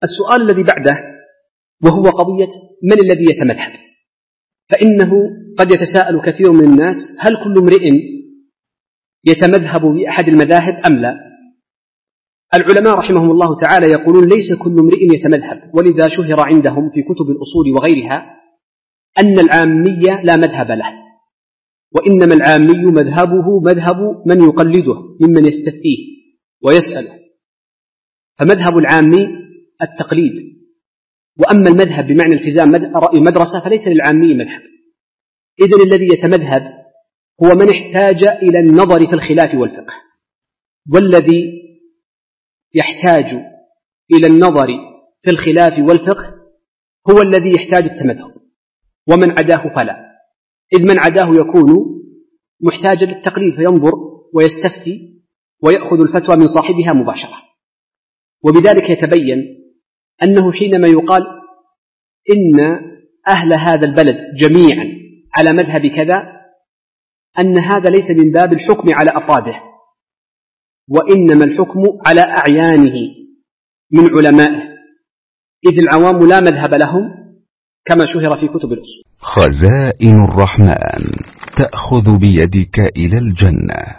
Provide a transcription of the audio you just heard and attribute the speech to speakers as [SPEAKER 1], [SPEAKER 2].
[SPEAKER 1] السؤال الذي بعده وهو قضية من الذي يتمذهب، فإنه قد يتساءل كثير من الناس هل كل امرئ يتمذهب بأحد المذاهب أم لا؟ العلماء رحمهم الله تعالى يقولون ليس كل امرئ يتمذهب، ولذا شهر عندهم في كتب الأصول وغيرها أن العامي لا مذهب له، وإنما العامي مذهبه مذهب من يقلده ممن يستفتيه ويسأله، فمذهب العامي التقليد، وأما المذهب بمعنى التزام رأي مدرسة فليس للعامي مذهب. إذن الذي يتمذهب هو من احتاج إلى النظر في الخلاف والفقه، والذي يحتاج إلى النظر في الخلاف والفقه هو الذي يحتاج التمذهب، ومن عداه فلا، إذ من عداه يكون محتاجا للتقليد فينظر ويستفتي ويأخذ الفتوى من صاحبها مباشرة. وبذلك يتبين أنه حينما يقال إن أهل هذا البلد جميعا على مذهب كذا، أن هذا ليس من باب الحكم على أفراده، وإنما الحكم على أعيانه من علمائه، إذ العوام لا مذهب لهم كما شهر في كتب الأصول.
[SPEAKER 2] خزائن الرحمن تأخذ بيدك إلى الجنة.